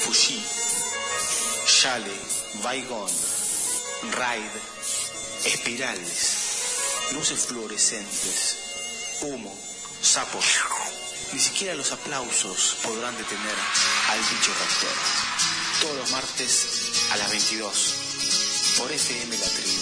Fuji, Yale, Baygon, Raid, espirales, luces fluorescentes, humo, sapos. Ni siquiera los aplausos podrán detener al bicho rector. Todos los martes a las 22 por FM La Tribu.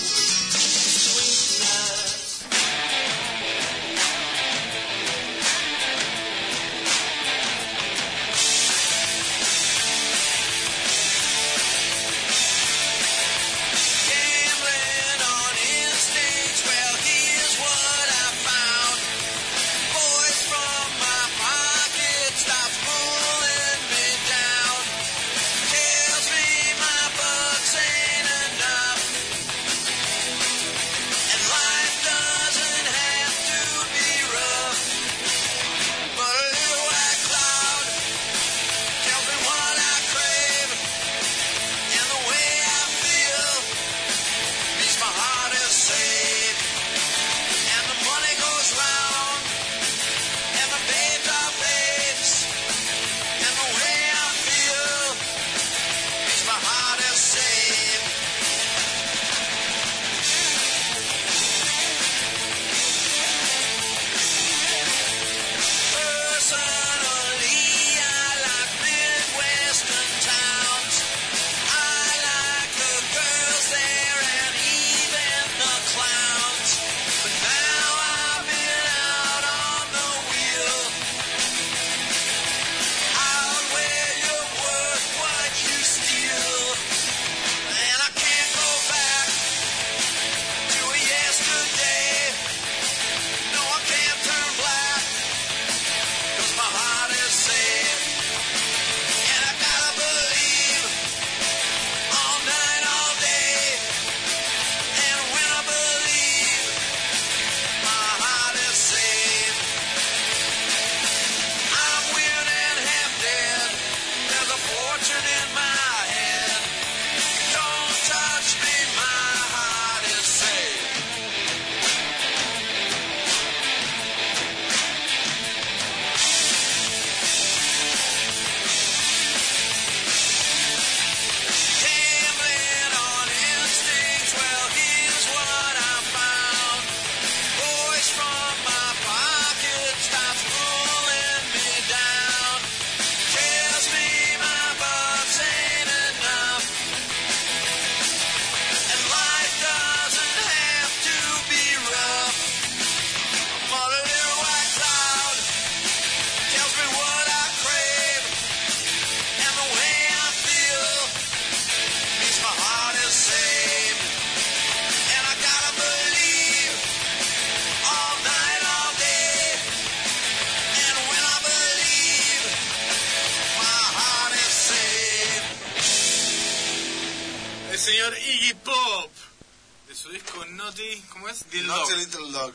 Señor Iggy Pop, de su disco Naughty, ¿cómo es? Naughty Little Dog.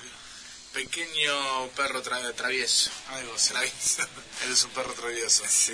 Pequeño perro travieso. Algo así. Travieso. Él es un perro travieso. Sí.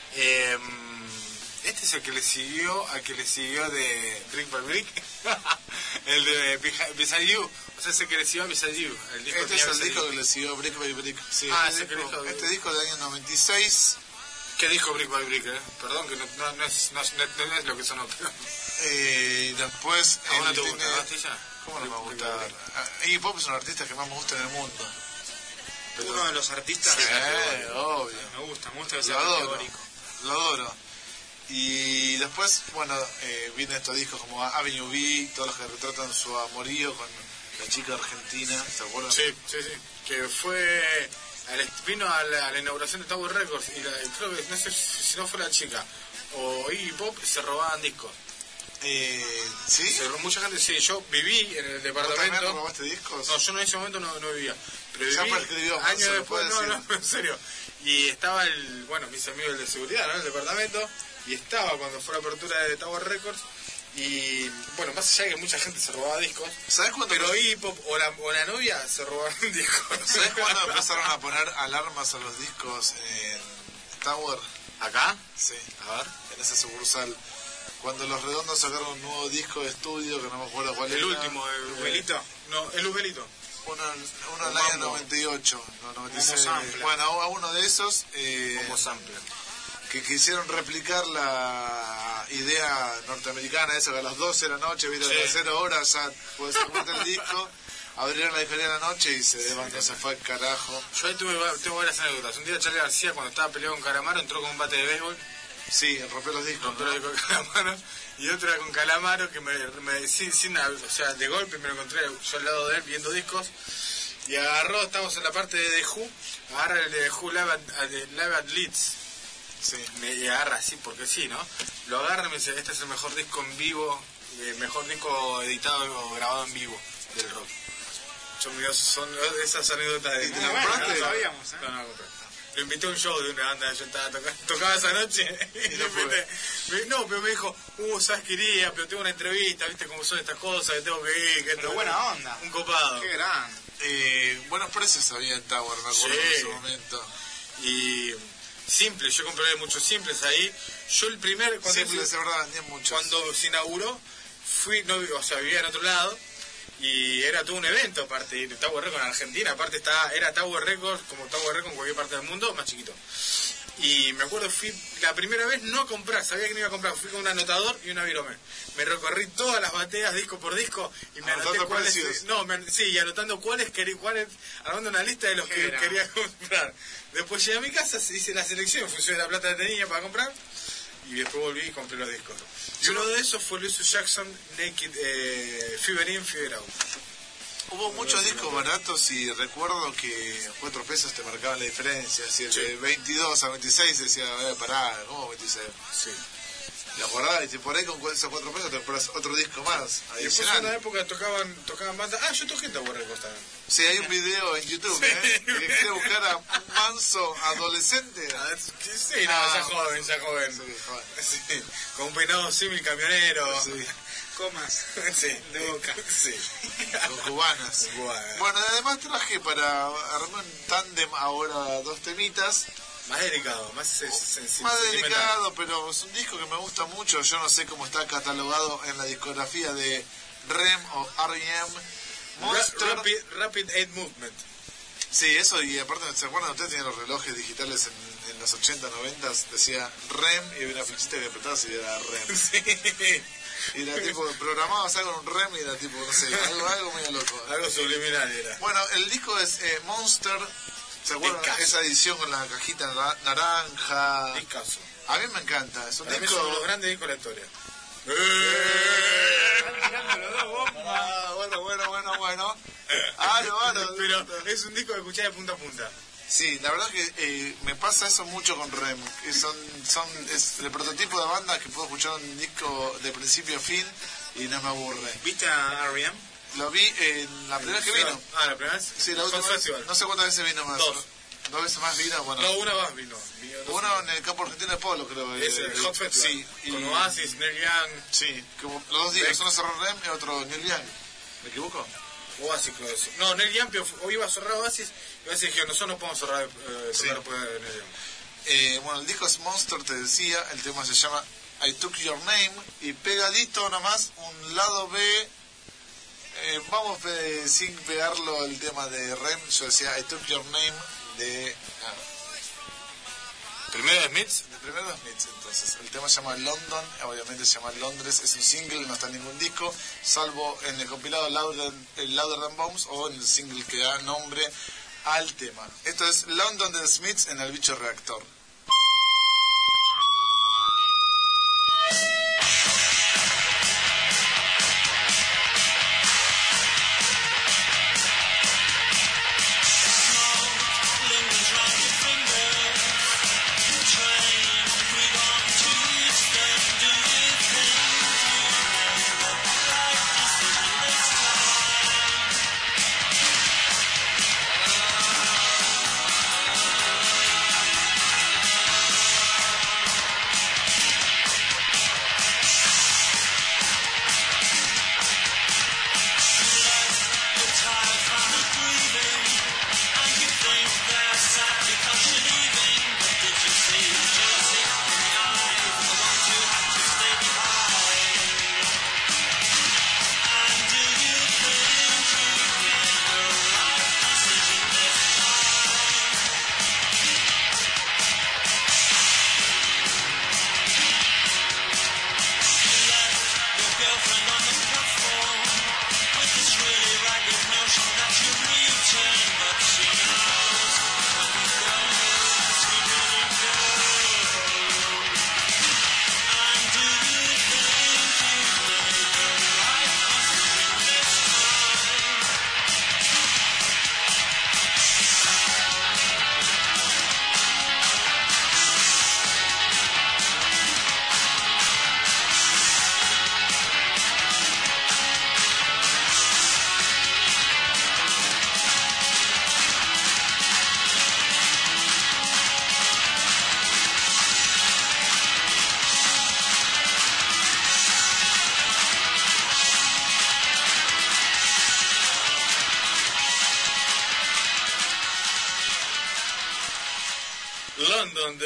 Este es el que le siguió de Brick by Brick. El de Beside You. O sea, ese que le siguió a Beside You. Este es el disco que le siguió Brick by Brick. Sí, este disco del año 96. ¿Qué dijo Brick by Brick? Perdón, que no es lo que sonó. Después... ¿Cómo no te gusta, Bastilla? ¿Cómo no me va a gustar? Iggy Pop es un artista que más me gusta en el mundo. Pero, uno de los artistas... Sí, obvio. Me gusta que sea categórico. Lo adoro. Y después, bueno, vienen estos discos como Avenue B, todos los que retratan su amorío con la chica argentina, ¿se acuerdan? Sí. Que fue... Vino a la inauguración de Tower Records y creo que, no sé si no fue la chica o Iggy Pop, se robaban discos. ¿Sí? Mucha gente, sí, yo viví en el departamento. ¿Vos robaste discos? No, yo en ese momento no vivía. Pero ya viví años después, no, en serio. Y estaba mis amigos de seguridad, ¿no? El departamento. Y estaba cuando fue la apertura de Tower Records. Y bueno, más allá de que mucha gente se robaba discos, ¿sabes cuándo? Pero Iggy Pop o la novia se robaban discos. ¿Sabes cuándo empezaron a poner alarmas a los discos en Tower? ¿Acá? Sí. A ver. En esa sucursal. Cuando Los Redondos sacaron un nuevo disco de estudio, que no me acuerdo cuál era. El último, el Luzbelito. No, el Luzbelito. Uno del año 98, no, 96. Bueno, a uno de esos... como sample. que quisieron replicar la idea norteamericana, eso que a las 12 de la noche, ¿viste? A las 0 horas ya puedes escuchar el disco. Abrieron la discoteca de la noche y se fue al carajo. Yo ahí tengo varias anécdotas. Un día Charlie García, cuando estaba peleado con Calamaro, entró con un bate de béisbol. Sí, rompió los discos. Rompió los discos con Calamaro. Y otra con Calamaro, que o sea, de golpe me lo encontré yo al lado de él viendo discos. Y agarró, estamos en la parte de The Who, agarra el de The Who Live at Leeds. Sí. Me agarra así porque sí, ¿no? Lo agarra y me dice, este es el mejor disco en vivo, mejor disco editado o grabado en vivo del rock. Son esas anécdotas de... ¿Y te la compraste? No sabíamos, ¿eh? No, compré. Lo invité a un show de una banda que yo estaba tocaba esa noche y lo invité. Pero me dijo, ¿sabes qué iría? Pero tengo una entrevista, ¿viste cómo son estas cosas? Que tengo que ir. Pero buena onda. Un copado. Qué grande. Buenos precios había en Tower, me acuerdo en ese momento. Y simple, yo compré muchos simples ahí. Yo el primer... Simples, de verdad, vendían muchos. Cuando se inauguró, vivía en otro lado. Y era todo un evento, aparte de Tower Records en Argentina, aparte era Tower Records, como Tower Records en cualquier parte del mundo, más chiquito. Y me acuerdo, fui la primera vez no a comprar, sabía que no iba a comprar, fui con un anotador y una virome. Me recorrí todas las bateas disco por disco y me anoté cuáles... y anotando cuáles, armando una lista de los que quería comprar. Después llegué a mi casa, hice la selección, en función de la plata que tenía para comprar. Y después volví y compré los discos. Y uno de esos fue Louis Jackson, Naked, Fever In, Fever Out. Hubo muchos discos baratos y recuerdo que 4 pesos te marcaban la diferencia. Si el de 22 a 26 decía, pará, ¿cómo 26? Sí. ¿Te acordás? Y por ahí con esos 4 pesos te compras otro disco más. Y después en una época tocaban bandas. Yo toqué en Tower Records también. Sí, hay un video en YouTube, que quiere buscar a un manso adolescente. Sí, ya joven. Sí, joven. Sí, con un peinado símil camionero. Sí. Comas. Sí, de boca. Sí. Con cubanas. Bueno, además traje para armar un tándem ahora 2 temitas. Más delicado, más sencillo. Más delicado, pero es un disco que me gusta mucho. Yo no sé cómo está catalogado en la discografía de REM o R.E.M. Rapid Eye Movement. Sí, eso, y aparte, ¿se acuerdan? Ustedes tenían los relojes digitales en los 80, 90, decía REM y había una flechita que apretabas y era REM. Sí. Y era tipo, programabas algo en un REM y era tipo, no sé, algo medio loco. Algo subliminal era. Bueno, el disco es Monster. ¿Se acuerdan? Esa edición con la cajita naranja. Discazo. A mí me encanta. Es un disco. Es uno de los grandes discos de la historia. Bueno. Pero es un disco que escuchás de punta a punta. Sí, la verdad que me pasa eso mucho con REM. Que es el prototipo de banda que puedo escuchar un disco de principio a fin y no me aburre. ¿Viste a R.E.M.? Lo vi en la primera vez que vino. ¿La primera vez? Sí, la última vez. No sé cuántas veces vino más. 2 veces más vino. Bueno. No, una más vino. Uno en el campo argentino de Polo, creo. Es el Hot Festival. Sí. Con Oasis, Neil Young. Sí, como los 2 días. Uno cerró REM y otro Neil Young. ¿Me equivoco? Oasis, creo eso. No, Neil Young hoy iba a cerrar Oasis y Oasis dijeron, nosotros no podemos cerrar después de Neil Young. Bueno, el disco es Monster, te decía. El tema se llama I Took Your Name. Y pegadito nomás, un lado B. Vamos sin pegarlo el tema de REM. Yo decía I Took Your Name de... ¿Primero de Smiths? De primero de Smiths, entonces. El tema se llama London, obviamente se llama Londres, es un single, no está en ningún disco, salvo en el compilado Louder Than Bombs o en el single que da nombre al tema. Esto es London de Smiths en el bicho reactor.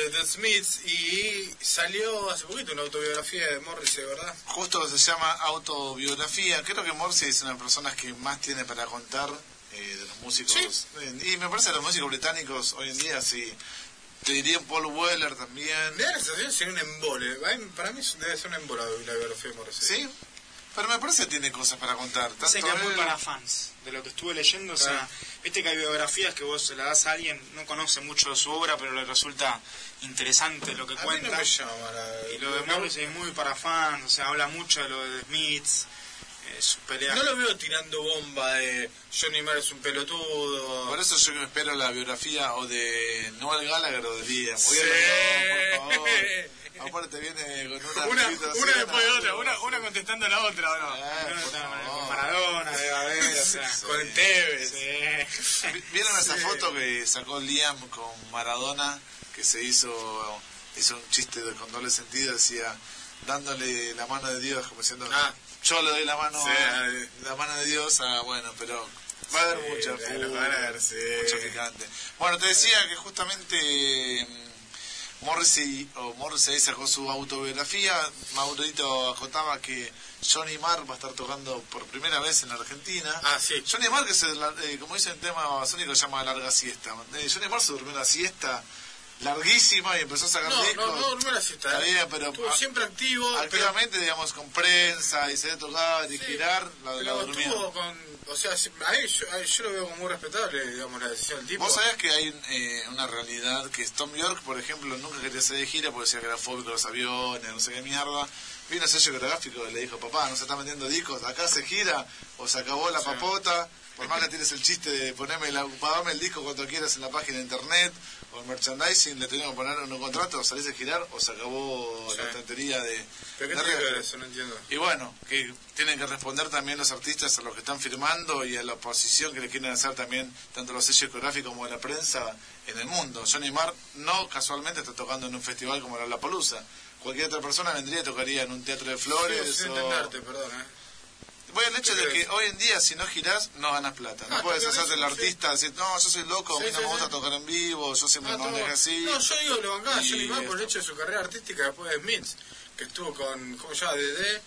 de The Smiths, y salió hace poquito una autobiografía de Morrissey, ¿verdad? Justo se llama autobiografía. Creo que Morrissey es una de las personas que más tiene para contar de los músicos. ¿Sí? Y me parece que los músicos británicos hoy en día, sí. Te diría Paul Weller también. Me da la sensación de ser un embole. Para mí debe ser un embole la biografía de Morrissey. Sí, pero me parece que tiene cosas para contar. Dicen que es muy para fans, de lo que estuve leyendo. O sea, viste que hay biografías que vos se la das a alguien, no conoce mucho de su obra, pero le resulta interesante lo que a cuenta. Mí no me llama y lo de Morrissey es muy para fans, o sea, habla mucho de lo de The Smiths, sus peleas. No lo veo tirando bomba de Johnny Marr es un pelotudo. Por eso yo espero la biografía o de Noel Gallagher o de Liam. Sí. Por favor. Aparte viene con una después de otra, una contestando a la otra, ¿o no? Con Maradona, debe haber, o sea, sí. Con Tevez. Sí. ¿Vieron esa foto que sacó Liam con Maradona? Que se hizo un chiste con doble sentido, decía, dándole la mano de Dios, como diciendo, yo le doy la mano de Dios, bueno, pero va a haber mucho picante. Bueno, te decía que justamente Morrissey sacó su autobiografía. Maurito acotaba que Johnny Marr va a estar tocando por primera vez en la Argentina. Sí. Johnny Marr, que como dice el tema sónico, se llama larga siesta. Johnny Marr se durmió una siesta larguísima y empezó a sacar discos. No durmió la siesta. Está bien, pero estuvo siempre activamente, digamos, con prensa y se debe tocar y girar, la durmió. Estuvo o sea, yo lo veo como muy respetable, digamos, la decisión del tipo. Vos sabés que hay una realidad que Tom York, por ejemplo, nunca quería salir de gira porque decía que era fóbico de los aviones, no sé qué mierda. Vino el sello gráfico y le dijo, papá, no se está metiendo discos, acá se gira o se acabó la papota. Por más que tienes el chiste de pagame el disco cuando quieras en la página de internet o el merchandising, le tenemos que poner un contrato, salís a girar o se acabó la tontería de... ¿Pero qué tiene que ver eso? No entiendo. Y bueno, que tienen que responder también los artistas a los que están firmando y a la oposición que le quieren hacer también tanto los sellos discográficos como la prensa en el mundo. Johnny Marr no casualmente está tocando en un festival como la Lollapalooza. Cualquier otra persona vendría y tocaría en un teatro de flores. Sin entenderte, perdón, Bueno, el hecho de que hoy en día, si no girás, no ganas plata. No puedes hacerte el artista, decir, no, yo soy loco, a mí no me gusta tocar en vivo, yo siempre me manejo así. No, yo digo, lo bancaba a Johnny Marr por el hecho de su carrera artística después de Smiths, que estuvo con, ¿cómo se llama? DD,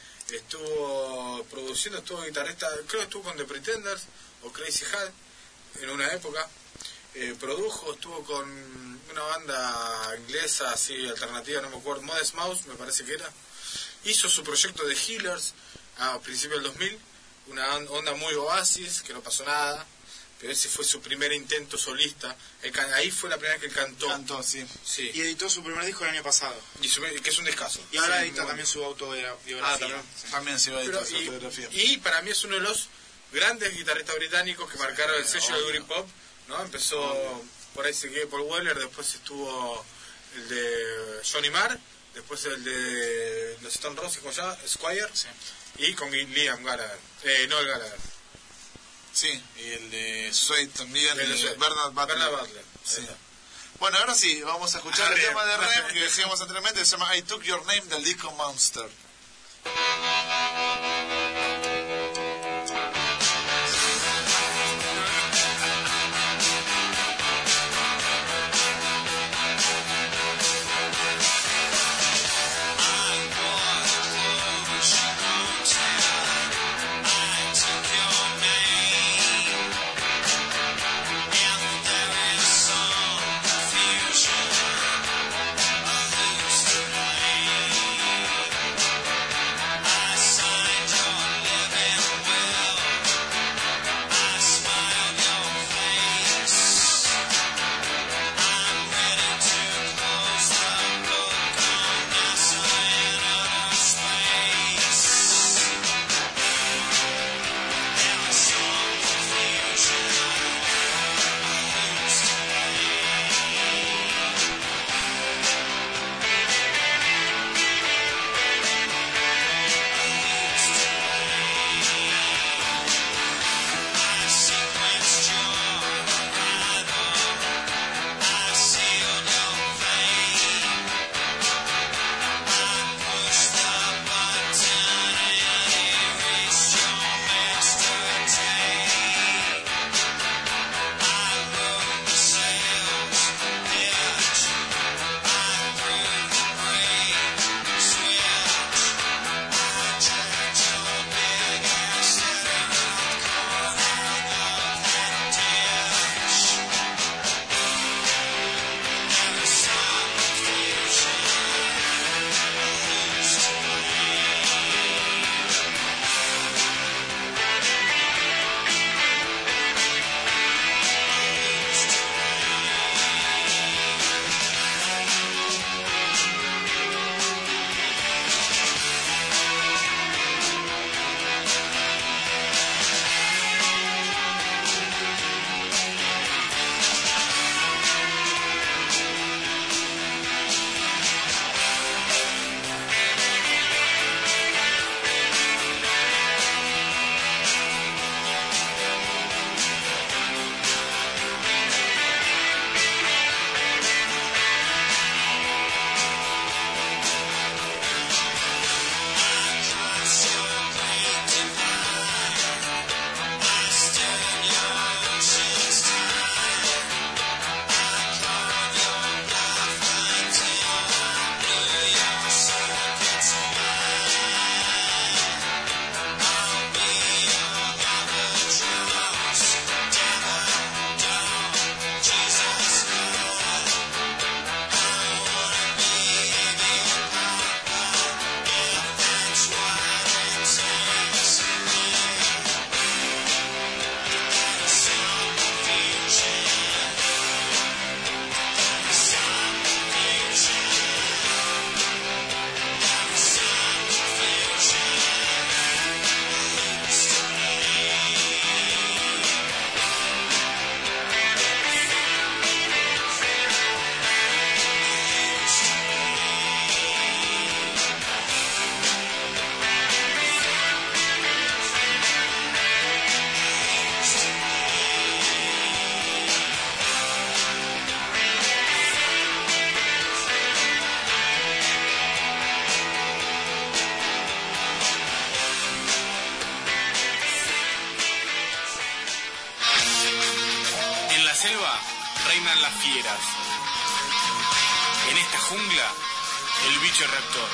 estuvo produciendo, estuvo guitarrista, creo que estuvo con The Pretenders o Crazy Hat en una época. Produjo, estuvo con una banda inglesa así alternativa, no me acuerdo, Modest Mouse me parece que era. Hizo su proyecto de Healers a principios del 2000, una onda muy Oasis, que no pasó nada, pero ese fue su primer intento solista. Ahí fue la primera vez que él cantó. Sí. Y editó su primer disco el año pasado. Que es un descaso. Y ahora edita también su autobiografía. También se va a editar su autobiografía. Y para mí es uno de los grandes guitarristas británicos que marcaron el sello de Duty Pop, ¿no? Empezó, por ahí se quedó Paul Weller, después estuvo el de Johnny Marr, después el de los Stone Roses, ¿cómo se llama? Squire, y con Liam Gallagher, Noel Gallagher. Sí, y el de Suede también, Bernard Butler. Sí. Bueno, ahora sí, vamos a escuchar el tema de Rem que decíamos anteriormente, se llama I Took Your Name del disco Monster. I las fieras. En esta jungla, el bicho reactor.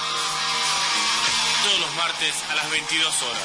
Todos los martes a las 22 horas.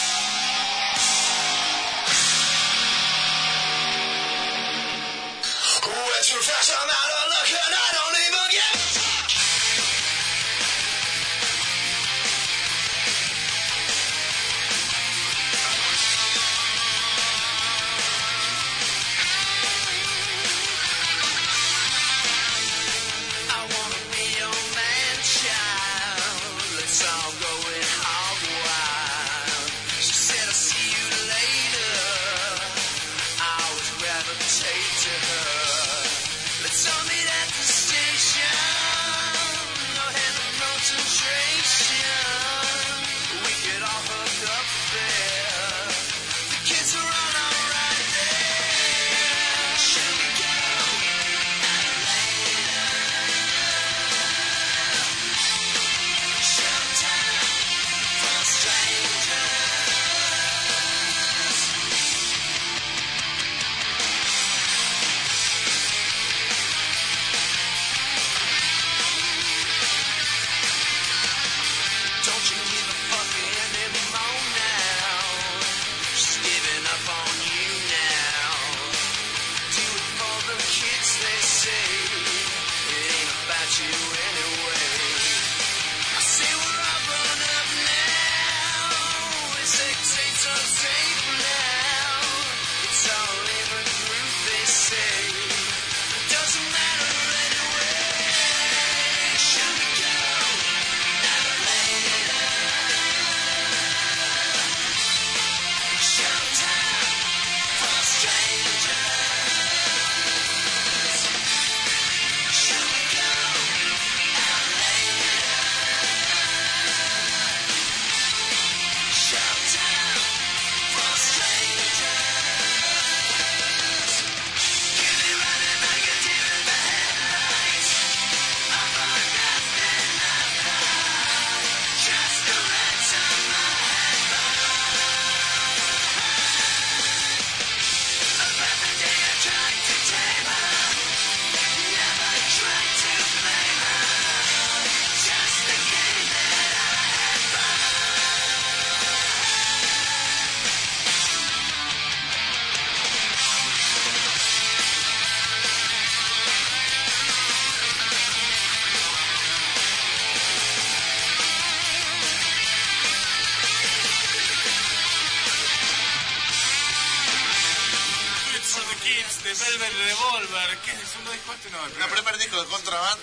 de Velvet Revolver, que es el segundo disco este, no, el primer disco de Contraband,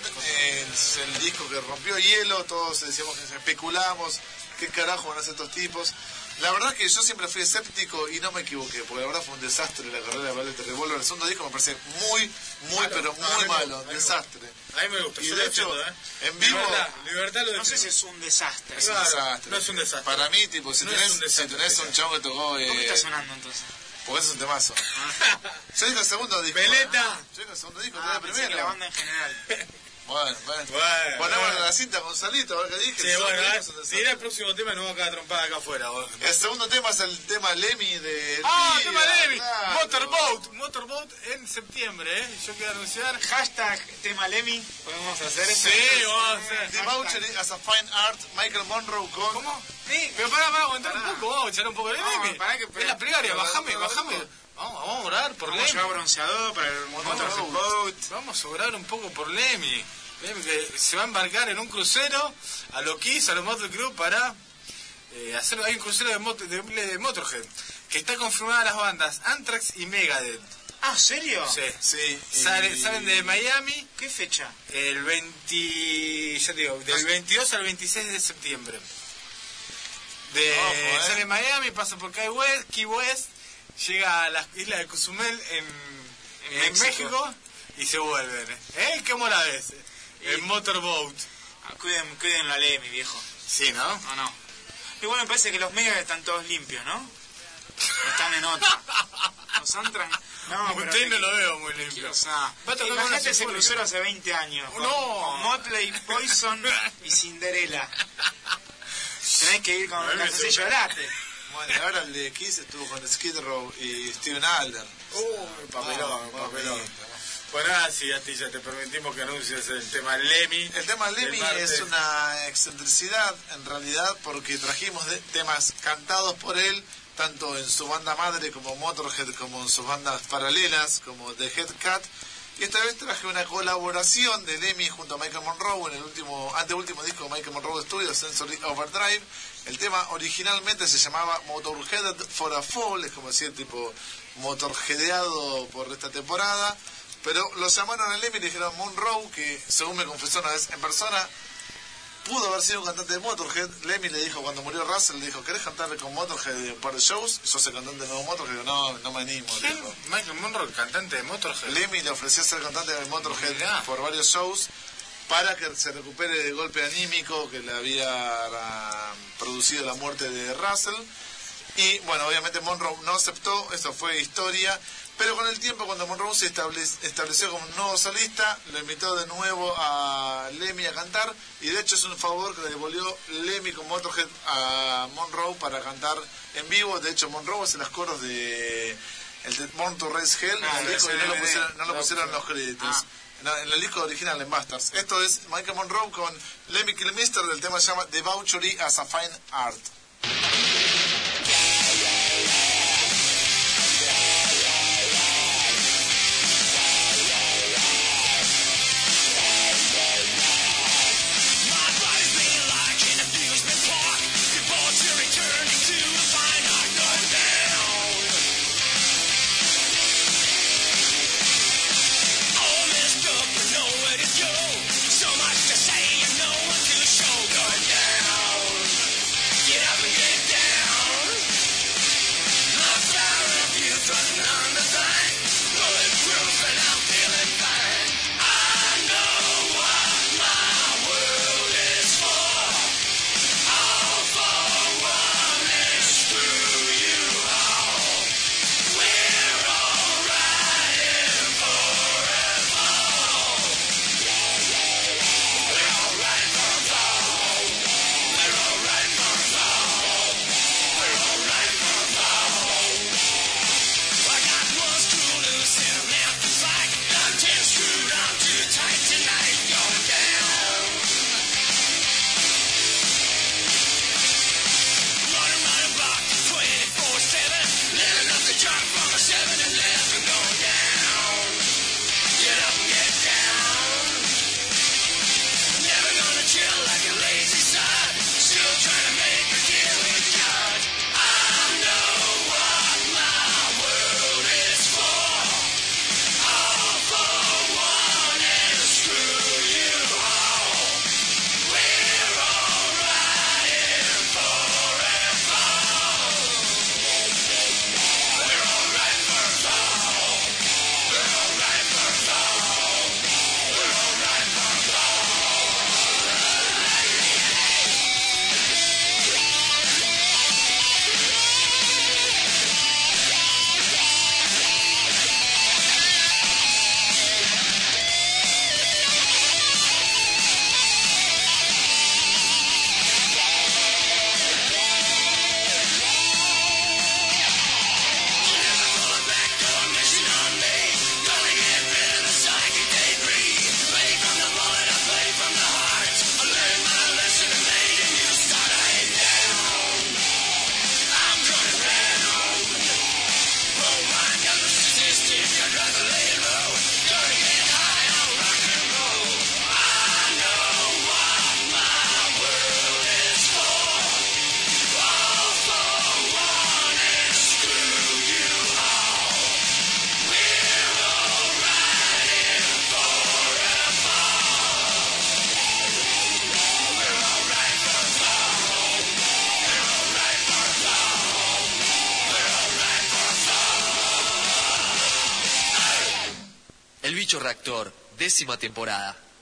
es el disco que rompió hielo, todos decíamos que especulamos, qué carajo van a hacer estos tipos. La verdad es que yo siempre fui escéptico y no me equivoqué, porque la verdad fue un desastre la carrera de Velvet Revolver. El segundo disco me parece muy malo, pero muy malo, desastre. A mí me gusta. Y de hecho, en vivo... Libertad lo no sé si es un desastre. Es un desastre. No es un desastre. Para mí, tipo, si tenés un chavo que tocó... ¿Cómo está sonando entonces? Porque ese es un temazo. Yo digo el segundo disco. ¡Veleta! Yo digo el segundo disco, pensé que la banda en general. Bueno. Ponemos la cinta con Salito, a ver qué dije. Sí, bueno, dirá el próximo tema y nos vamos a quedar trompada acá afuera. El segundo tema es el tema Lemmy de... tema Lemmy. Claro. Motorboat en septiembre, ¿eh? Yo quiero anunciar. Hashtag tema Lemmy. ¿Podemos hacer eso? Sí, vamos a hacer. The Voucher as a Fine Art, Michael Monroe con... ¿Cómo? Sí, pero pará, aguantar un poco, vamos a echar un poco de Lemmy. Es la plegaria, bajame. Vamos a orar por Lemmy. Vamos a llevar bronceador para el Motorboat. Vamos a orar un poco por Lemmy. Lemmy que se va a embarcar en un crucero a lo Kiss, a los Motley Crue para hacer. Hay un crucero de Motorhead que está confirmada las bandas Anthrax y Megadeth. Ah, ¿serio? Sí. Salen de Miami. ¿Qué fecha? El 20, ya te digo, del 22 al 26 de septiembre. Sale de Miami, pasa por Key West, llega a las islas de Cozumel en México y se vuelven. ¿Cómo la ves? El Motorboat. Cuiden la Lemmy, viejo. Sí, ¿no? No. Igual me parece que los Megas están todos limpios, ¿no? Están en otra. Los Anthrax... No, pero usted no lo veo muy limpio. O sea, imagínate ese crucero hace 20 años. Con Motley, Poison y Cinderella. Tenés que ir con calzoncillo de late. Bueno, y ahora el de Kiss estuvo con Skid Row y Steven Adler. Papelón. Bueno, así a ti ya te permitimos que anuncies el tema Lemmy. El tema Lemmy es una excentricidad, en realidad, porque trajimos temas cantados por él, tanto en su banda madre como Motorhead, como en sus bandas paralelas, como The Headcat. Y esta vez traje una colaboración de Lemmy junto a Michael Monroe en el anteúltimo disco de Michael Monroe Studio, Sensory Overdrive. El tema originalmente se llamaba Motorheaded for a Fall, es como decir, tipo motorheadeado por esta temporada. Pero lo llamaron a Lemmy y le dijeron Monroe, que según me confesó una vez en persona, pudo haber sido un cantante de Motorhead. Lemmy le dijo, cuando murió Russell, le dijo, ¿querés cantarle con Motorhead un par de shows? Y sos el cantante de nuevo Motorhead. Digo, no me animo. Michael Monroe, cantante de Motorhead. Lemmy le ofreció ser cantante de Motorhead por varios shows para que se recupere del golpe anímico que le había producido la muerte de Russell. Y bueno, obviamente Monroe no aceptó, eso fue historia. Pero con el tiempo, cuando Monroe se estableció como un nuevo solista, lo invitó de nuevo a Lemmy a cantar, y de hecho es un favor que le devolvió Lemmy con Motorhead a Monroe para cantar en vivo. De hecho, Monroe es en los coros de el de Born to Raise Hell, en el disco, y no lo pusieron en los créditos. En el disco original, en Masters. Esto es Michael Monroe con Lemmy Kilmister, del tema se llama Debauchery as a Fine Art. El Bicho Reactor, 10ª temporada.